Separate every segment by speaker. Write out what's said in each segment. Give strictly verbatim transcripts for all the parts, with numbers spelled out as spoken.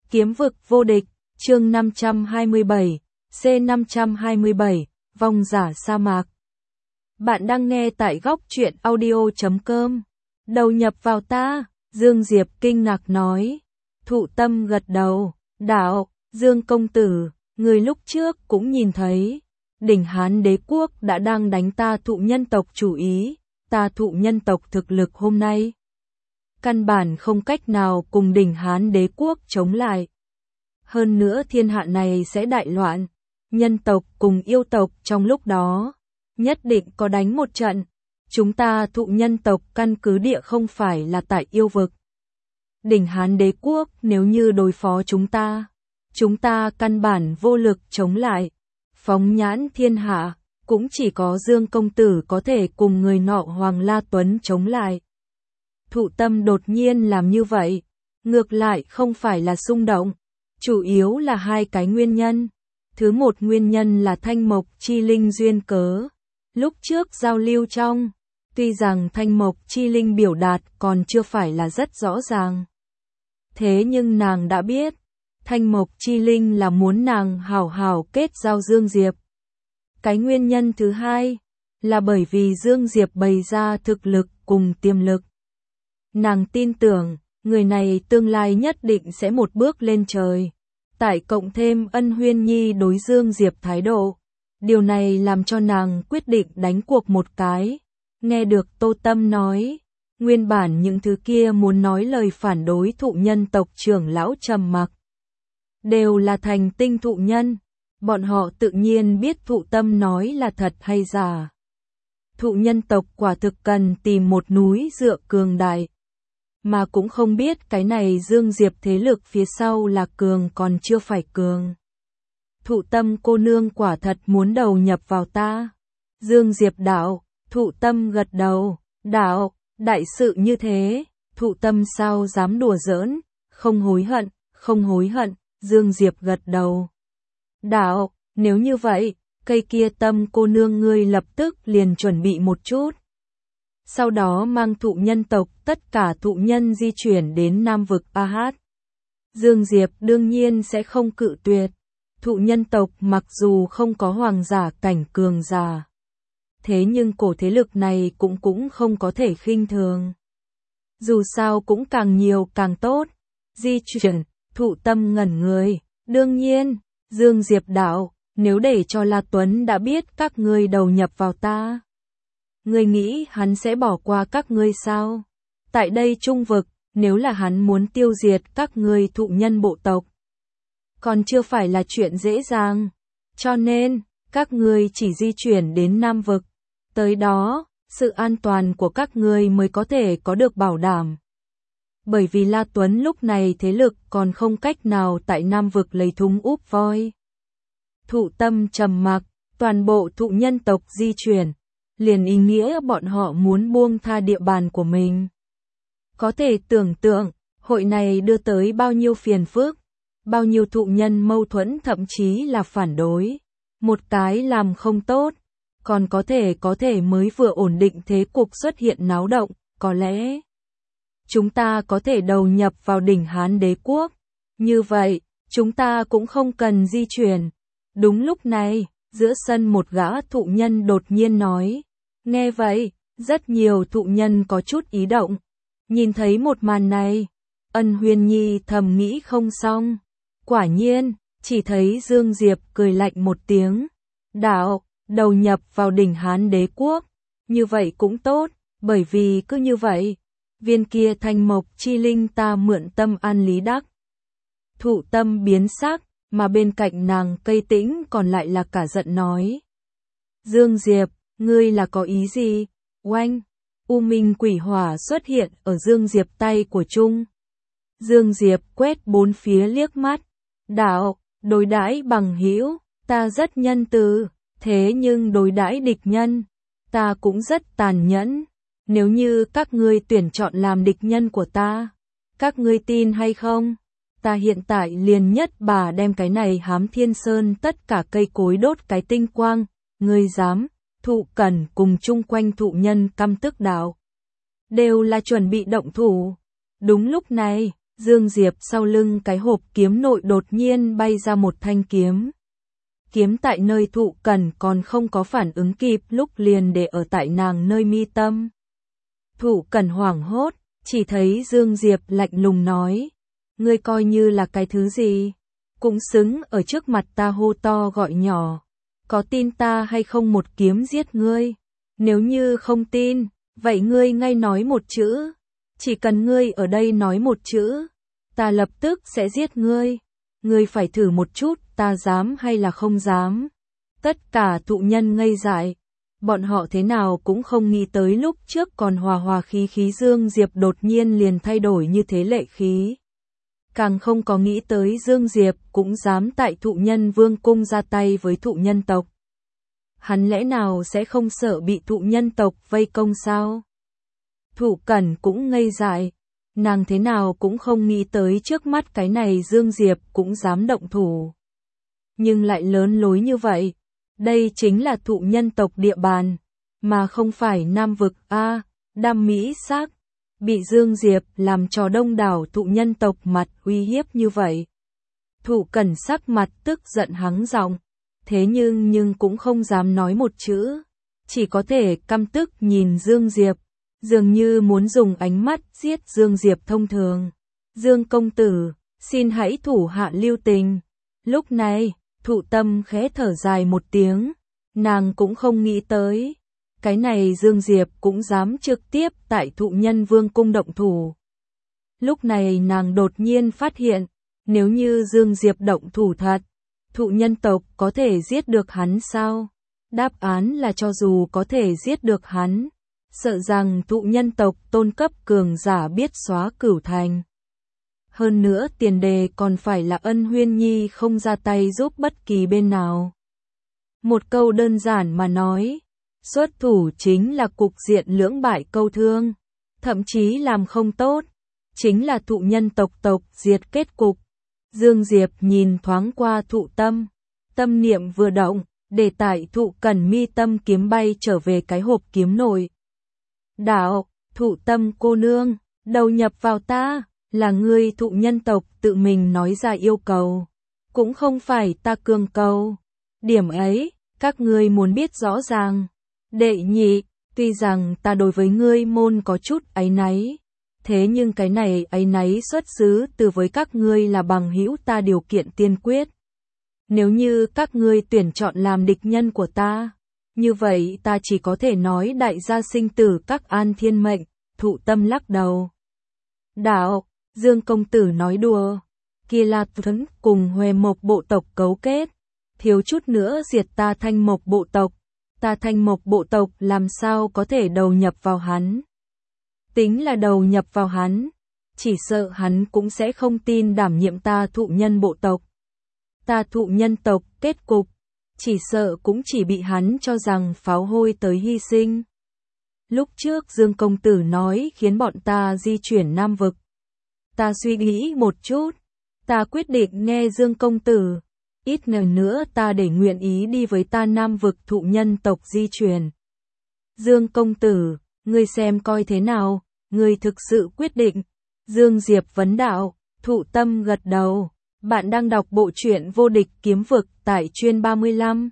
Speaker 1: Kiếm vực vô địch, chương năm trăm hai mươi bảy, C năm trăm hai mươi bảy, vong giả sa mạc. Bạn đang nghe tại góc truyện audio chấm com. Đầu nhập vào ta, Dương Diệp kinh ngạc nói. Thụ Tâm gật đầu, đạo, Dương công tử, người lúc trước cũng nhìn thấy. Đỉnh Hán đế quốc đã đang đánh ta Thụ nhân tộc chủ ý, ta Thụ nhân tộc thực lực hôm nay. Căn bản không cách nào cùng đỉnh Hán đế quốc chống lại. Hơn nữa thiên hạ này sẽ đại loạn, nhân tộc cùng yêu tộc trong lúc đó, nhất định có đánh một trận. Chúng ta Thụ nhân tộc căn cứ địa không phải là tại yêu vực. Đỉnh Hán đế quốc nếu như đối phó chúng ta, chúng ta căn bản vô lực chống lại. Phóng nhãn thiên hạ, cũng chỉ có Dương công tử có thể cùng người nọ Hoàng La Tuấn chống lại. Thụ Tâm đột nhiên làm như vậy, ngược lại không phải là xung động, chủ yếu là hai cái nguyên nhân. Thứ một nguyên nhân là Thanh Mộc Chi Linh duyên cớ. Lúc trước giao lưu trong, tuy rằng Thanh Mộc Chi Linh biểu đạt còn chưa phải là rất rõ ràng. Thế nhưng nàng đã biết, Thanh Mộc Chi Linh là muốn nàng hảo hảo kết giao Dương Diệp. Cái nguyên nhân thứ hai, là bởi vì Dương Diệp bày ra thực lực cùng tiềm lực. Nàng tin tưởng, người này tương lai nhất định sẽ một bước lên trời. Tại cộng thêm Ân Huyên Nhi đối Dương Diệp thái độ. Điều này làm cho nàng quyết định đánh cuộc một cái. Nghe được Tô Tâm nói, nguyên bản những thứ kia muốn nói lời phản đối Thụ nhân tộc trưởng lão trầm mặc. Đều là thành tinh thụ nhân, bọn họ tự nhiên biết Thụ Tâm nói là thật hay giả. Thụ nhân tộc quả thực cần tìm một núi dựa cường đại. Mà cũng không biết cái này Dương Diệp thế lực phía sau là cường còn chưa phải cường. Thụ Tâm cô nương quả thật muốn đầu nhập vào ta. Dương Diệp đạo, Thụ Tâm gật đầu, đạo, đại sự như thế, Thụ Tâm sao dám đùa giỡn, không hối hận, không hối hận, Dương Diệp gật đầu. Đạo, nếu như vậy, cây kia Tâm cô nương ngươi lập tức liền chuẩn bị một chút. Sau đó mang thụ nhân tộc tất cả thụ nhân di chuyển đến Nam vực A Hát. Dương Diệp đương nhiên sẽ không cự tuyệt. Thụ nhân tộc mặc dù không có hoàng giả cảnh cường giả, thế nhưng cổ thế lực này cũng cũng không có thể khinh thường. Dù sao cũng càng nhiều càng tốt. Di chuyển, Thụ Tâm ngẩn người. Đương nhiên, Dương Diệp đạo, nếu để cho La Tuấn đã biết các ngươi đầu nhập vào ta, ngươi nghĩ hắn sẽ bỏ qua các ngươi sao? Tại đây trung vực, nếu là hắn muốn tiêu diệt các ngươi thụ nhân bộ tộc, còn chưa phải là chuyện dễ dàng. Cho nên, các ngươi chỉ di chuyển đến Nam vực. Tới đó, sự an toàn của các ngươi mới có thể có được bảo đảm. Bởi vì La Tuấn lúc này thế lực còn không cách nào tại Nam vực lấy thúng úp voi. Thụ Tâm trầm mặc, toàn bộ thụ nhân tộc di chuyển. Liền ý nghĩa bọn họ muốn buông tha địa bàn của mình. Có thể tưởng tượng, hội này đưa tới bao nhiêu phiền phức, bao nhiêu thụ nhân mâu thuẫn thậm chí là phản đối. Một cái làm không tốt, còn có thể có thể mới vừa ổn định thế cục xuất hiện náo động, có lẽ chúng ta có thể đầu nhập vào đỉnh Hán đế quốc. Như vậy, chúng ta cũng không cần di chuyển. Đúng lúc này, giữa sân một gã thụ nhân đột nhiên nói. Nghe vậy, rất nhiều thụ nhân có chút ý động. Nhìn thấy một màn này, Ân Huyên Nhi thầm nghĩ không xong. Quả nhiên, chỉ thấy Dương Diệp cười lạnh một tiếng. Đạo, đầu nhập vào đỉnh Hán đế quốc. Như vậy cũng tốt, bởi vì cứ như vậy, viên kia Thanh Mộc Chi Linh ta mượn tâm an lý đắc. Thụ Tâm biến sắc, mà bên cạnh nàng Cây Tĩnh còn lại là cả giận nói. Dương Diệp, ngươi là có ý gì? Oanh! U Minh quỷ hỏa xuất hiện ở Dương Diệp tay của Trung. Dương Diệp quét bốn phía liếc mắt. Đạo, đối đãi bằng hữu, ta rất nhân từ, thế nhưng đối đãi địch nhân, ta cũng rất tàn nhẫn. Nếu như các ngươi tuyển chọn làm địch nhân của ta, các ngươi tin hay không? Ta hiện tại liền nhất bà đem cái này Hám Thiên Sơn tất cả cây cối đốt cái tinh quang, ngươi dám? Thụ Cẩn cùng chung quanh thụ nhân căm tức đạo, đều là chuẩn bị động thủ. Đúng lúc này, Dương Diệp sau lưng cái hộp kiếm nội đột nhiên bay ra một thanh kiếm. Kiếm tại nơi Thụ Cẩn còn không có phản ứng kịp lúc liền để ở tại nàng nơi mi tâm. Thụ Cẩn hoảng hốt, chỉ thấy Dương Diệp lạnh lùng nói, ngươi coi như là cái thứ gì, cũng xứng ở trước mặt ta hô to gọi nhỏ, có tin ta hay không một kiếm giết ngươi, nếu như không tin, vậy ngươi ngay nói một chữ, chỉ cần ngươi ở đây nói một chữ, ta lập tức sẽ giết ngươi, ngươi phải thử một chút, ta dám hay là không dám. Tất cả thụ nhân ngây dại, bọn họ thế nào cũng không nghĩ tới lúc trước còn hòa hòa khí khí Dương Diệp đột nhiên liền thay đổi như thế lệ khí. Càng không có nghĩ tới Dương Diệp cũng dám tại thụ nhân vương cung ra tay với thụ nhân tộc. Hắn lẽ nào sẽ không sợ bị thụ nhân tộc vây công sao? Thụ Cẩn cũng ngây dại, nàng thế nào cũng không nghĩ tới trước mắt cái này Dương Diệp cũng dám động thủ. Nhưng lại lớn lối như vậy, đây chính là thụ nhân tộc địa bàn, mà không phải Nam vực a, Đam Mỹ Xác, bị Dương Diệp làm trò đông đảo thụ nhân tộc mặt uy hiếp như vậy. Thụ Cẩn sắc mặt tức giận hắng giọng, thế nhưng nhưng cũng không dám nói một chữ, chỉ có thể căm tức nhìn Dương Diệp, dường như muốn dùng ánh mắt giết Dương Diệp thông thường. Dương công tử, xin hãy thủ hạ lưu tình. Lúc này, Thụ Tâm khẽ thở dài một tiếng, nàng cũng không nghĩ tới, cái này Dương Diệp cũng dám trực tiếp tại thụ nhân vương cung động thủ. Lúc này nàng đột nhiên phát hiện, nếu như Dương Diệp động thủ thật, thụ nhân tộc có thể giết được hắn sao? Đáp án là cho dù có thể giết được hắn, sợ rằng thụ nhân tộc tôn cấp cường giả biết xóa cửu thành. Hơn nữa tiền đề còn phải là Ân Huyên Nhi không ra tay giúp bất kỳ bên nào. Một câu đơn giản mà nói, xuất thủ chính là cục diện lưỡng bại câu thương, thậm chí làm không tốt, chính là thụ nhân tộc tộc diệt kết cục. Dương Diệp nhìn thoáng qua Thụ Tâm, tâm niệm vừa động, để tại Thụ Cẩn mi tâm kiếm bay trở về cái hộp kiếm nội. Đạo, Thụ Tâm cô nương, đầu nhập vào ta, là ngươi thụ nhân tộc tự mình nói ra yêu cầu, cũng không phải ta cường cầu. Điểm ấy, các ngươi muốn biết rõ ràng. Đệ nhị, tuy rằng ta đối với ngươi môn có chút áy náy, thế nhưng cái này áy náy xuất xứ từ với các ngươi là bằng hữu ta điều kiện tiên quyết. Nếu như các ngươi tuyển chọn làm địch nhân của ta, như vậy ta chỉ có thể nói đại gia sinh tử các an thiên mệnh. Thụ Tâm lắc đầu. Đạo, Dương công tử nói đùa, kia là Thuấn cùng Huệ Mộc bộ tộc cấu kết, thiếu chút nữa diệt ta Thanh Mộc bộ tộc, ta Thanh Mộc bộ tộc làm sao có thể đầu nhập vào hắn. Tính là đầu nhập vào hắn, chỉ sợ hắn cũng sẽ không tin đảm nhiệm ta thụ nhân bộ tộc. Ta thụ nhân tộc kết cục, chỉ sợ cũng chỉ bị hắn cho rằng pháo hôi tới hy sinh. Lúc trước Dương công tử nói khiến bọn ta di chuyển Nam vực. Ta suy nghĩ một chút, ta quyết định nghe Dương công tử, ít ngày nữa ta để nguyện ý đi với ta Nam vực thụ nhân tộc di chuyển. Dương công tử, ngươi xem coi thế nào, ngươi thực sự quyết định. Dương Diệp vấn đạo, Thụ Tâm gật đầu, bạn đang đọc bộ truyện Vô Địch Kiếm Vực tại chuyên ba mươi lăm.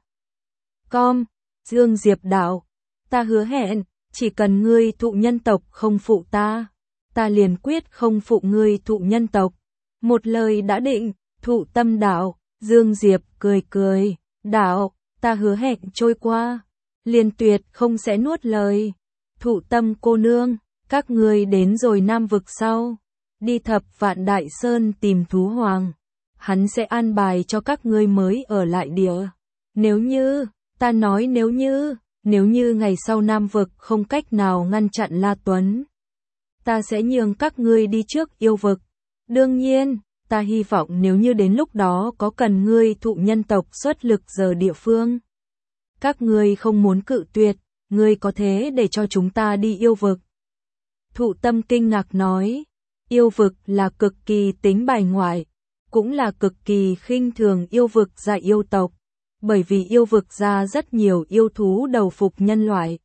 Speaker 1: Com, Dương Diệp đạo, ta hứa hẹn, chỉ cần ngươi thụ nhân tộc không phụ ta, ta liền quyết không phụ ngươi thụ nhân tộc. Một lời đã định. Thụ Tâm đạo, Dương Diệp cười cười, đạo, ta hứa hẹn trôi qua, liền tuyệt không sẽ nuốt lời. Thụ Tâm cô nương, các ngươi đến rồi Nam vực sau, đi thập vạn đại sơn tìm thú hoàng, hắn sẽ an bài cho các ngươi mới ở lại địa. Nếu như, ta nói nếu như, nếu như ngày sau Nam vực không cách nào ngăn chặn La Tuấn, ta sẽ nhường các ngươi đi trước yêu vực. Đương nhiên, ta hy vọng nếu như đến lúc đó có cần ngươi thụ nhân tộc xuất lực giờ địa phương, các ngươi không muốn cự tuyệt, ngươi có thế để cho chúng ta đi yêu vực. Thụ Tâm kinh ngạc nói, yêu vực là cực kỳ tính bài ngoại, cũng là cực kỳ khinh thường yêu vực dạ yêu tộc, bởi vì yêu vực ra rất nhiều yêu thú đầu phục nhân loại,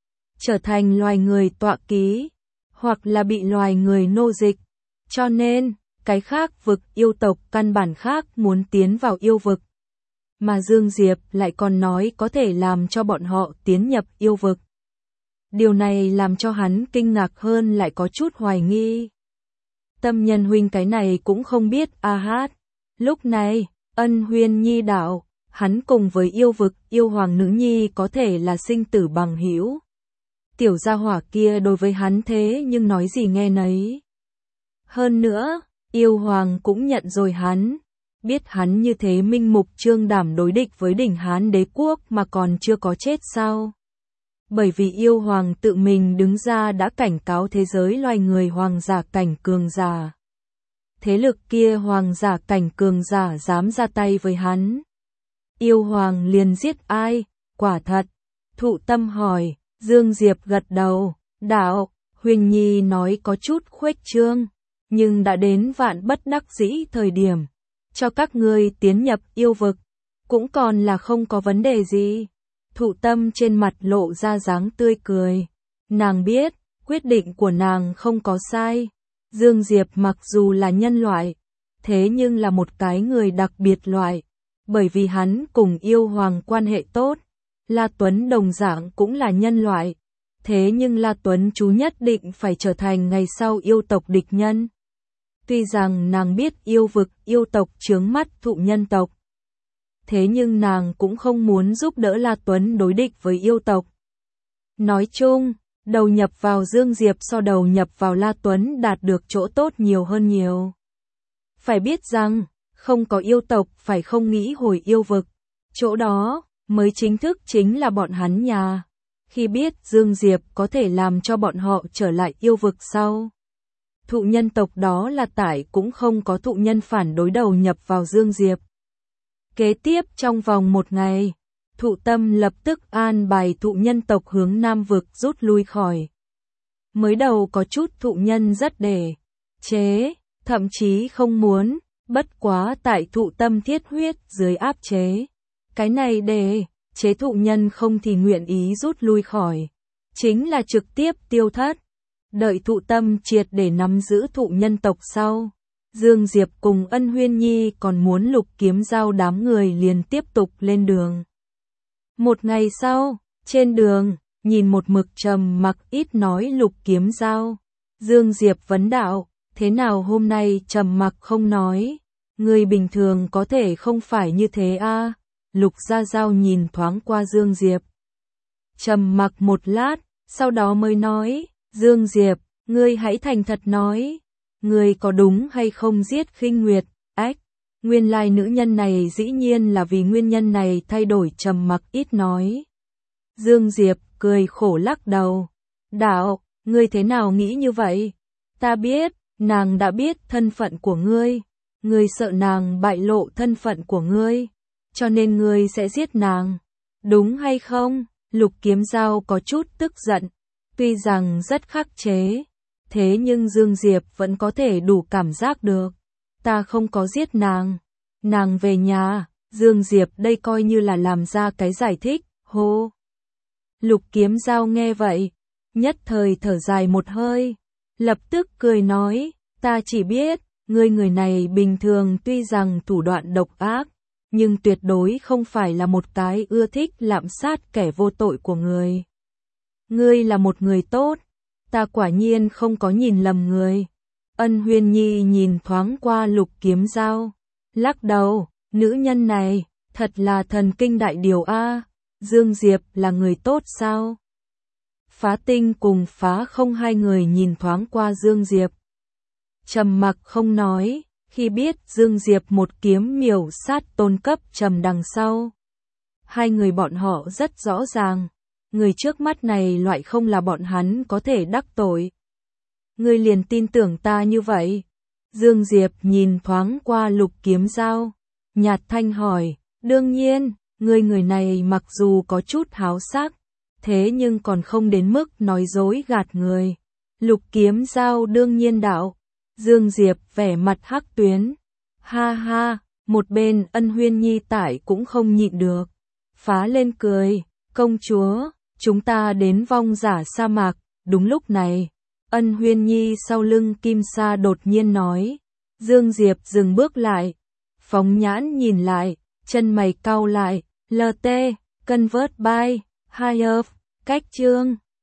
Speaker 1: trở thành loài người tọa ký, hoặc là bị loài người nô dịch, cho nên, cái khác vực yêu tộc căn bản khác muốn tiến vào yêu vực. Mà Dương Diệp lại còn nói có thể làm cho bọn họ tiến nhập yêu vực. Điều này làm cho hắn kinh ngạc hơn lại có chút hoài nghi. Tâm Nhân huynh cái này cũng không biết a hát. Lúc này, Ân Huyên Nhi đạo, hắn cùng với yêu vực yêu hoàng nữ nhi có thể là sinh tử bằng hữu. Tiểu gia hỏa kia đối với hắn thế nhưng nói gì nghe nấy. Hơn nữa, yêu hoàng cũng nhận rồi hắn. Biết hắn như thế minh mục trương đảm đối địch với đỉnh Hán đế quốc mà còn chưa có chết sao. Bởi vì yêu hoàng tự mình đứng ra đã cảnh cáo thế giới loài người hoàng giả cảnh cường giả. Thế lực kia hoàng giả cảnh cường giả dám ra tay với hắn. Yêu hoàng liền giết ai? Quả thật. Thụ Tâm hỏi, Dương Diệp gật đầu, đạo, Huyền Nhi nói có chút khuếch trương, nhưng đã đến vạn bất đắc dĩ thời điểm. Cho các ngươi tiến nhập yêu vực, cũng còn là không có vấn đề gì. Thụ Tâm trên mặt lộ ra dáng tươi cười. Nàng biết, quyết định của nàng không có sai. Dương Diệp mặc dù là nhân loại, thế nhưng là một cái người đặc biệt loại. Bởi vì hắn cùng yêu hoàng quan hệ tốt. La Tuấn đồng dạng cũng là nhân loại. Thế nhưng La Tuấn chú nhất định phải trở thành ngày sau yêu tộc địch nhân. Tuy rằng nàng biết yêu vực yêu tộc chướng mắt thụ nhân tộc. Thế nhưng nàng cũng không muốn giúp đỡ La Tuấn đối địch với yêu tộc. Nói chung, đầu nhập vào Dương Diệp so đầu nhập vào La Tuấn đạt được chỗ tốt nhiều hơn nhiều. Phải biết rằng, không có yêu tộc phải không nghĩ hồi yêu vực. Chỗ đó, mới chính thức chính là bọn hắn nhà. Khi biết Dương Diệp có thể làm cho bọn họ trở lại yêu vực sau. Thụ nhân tộc đó là tại cũng không có thụ nhân phản đối đầu nhập vào Dương Diệp. Kế tiếp trong vòng một ngày, Thụ Tâm lập tức an bài thụ nhân tộc hướng Nam vực rút lui khỏi. Mới đầu có chút thụ nhân rất đề chế, thậm chí không muốn, bất quá tại Thụ Tâm thiết huyết dưới áp chế. Cái này đề chế thụ nhân không thì nguyện ý rút lui khỏi, chính là trực tiếp tiêu thất. Đợi Thụ Tâm triệt để nắm giữ thụ nhân tộc sau. Dương Diệp cùng Ân Huyên Nhi còn muốn Lục Kiếm Dao đám người liền tiếp tục lên đường. Một ngày sau, trên đường, nhìn một mực trầm mặc ít nói Lục Kiếm Dao. Dương Diệp vấn đạo, thế nào hôm nay trầm mặc không nói? Người bình thường có thể không phải như thế a? À? Lục Gia Dao nhìn thoáng qua Dương Diệp. Trầm mặc một lát, sau đó mới nói, Dương Diệp, ngươi hãy thành thật nói. Ngươi có đúng hay không giết Khinh Nguyệt? Ách, nguyên lai nữ nhân này dĩ nhiên là vì nguyên nhân này thay đổi trầm mặc ít nói. Dương Diệp cười khổ lắc đầu. Đạo, ngươi thế nào nghĩ như vậy? Ta biết, nàng đã biết thân phận của ngươi. Ngươi sợ nàng bại lộ thân phận của ngươi, cho nên ngươi sẽ giết nàng. Đúng hay không? Lục Kiếm Dao có chút tức giận. Tuy rằng rất khắc chế. Thế nhưng Dương Diệp vẫn có thể đủ cảm giác được. Ta không có giết nàng. Nàng về nhà. Dương Diệp đây coi như là làm ra cái giải thích. Hô. Lục Kiếm Dao nghe vậy. Nhất thời thở dài một hơi. Lập tức cười nói. Ta chỉ biết. Ngươi người này bình thường tuy rằng thủ đoạn độc ác. Nhưng tuyệt đối không phải là một cái ưa thích lạm sát kẻ vô tội của người. Ngươi là một người tốt. Ta quả nhiên không có nhìn lầm người. Ân Huyên Nhi nhìn thoáng qua Lục Kiếm Dao, lắc đầu, nữ nhân này, thật là thần kinh đại điều a. Dương Diệp là người tốt sao? Phá Tinh cùng Phá Không hai người nhìn thoáng qua Dương Diệp. Trầm mặc không nói, khi biết Dương Diệp một kiếm miểu sát tôn cấp trầm đằng sau. Hai người bọn họ rất rõ ràng. Người trước mắt này loại không là bọn hắn có thể đắc tội. Ngươi liền tin tưởng ta như vậy. Dương Diệp nhìn thoáng qua Lục Kiếm Dao, nhạt thanh hỏi, đương nhiên, ngươi người này mặc dù có chút háo sắc, thế nhưng còn không đến mức nói dối gạt người. Lục Kiếm Dao đương nhiên đạo. Dương Diệp vẻ mặt hắc tuyến. Ha ha, một bên Ân Huyên Nhi tải cũng không nhịn được. Phá lên cười, công chúa. Chúng ta đến vong giả sa mạc. Đúng lúc này, Ân Huyên Nhi sau lưng Kim Sa đột nhiên nói. Dương Diệp dừng bước lại. Phóng nhãn nhìn lại, chân mày cau lại. lờ tê, convert by, higher, cách chương.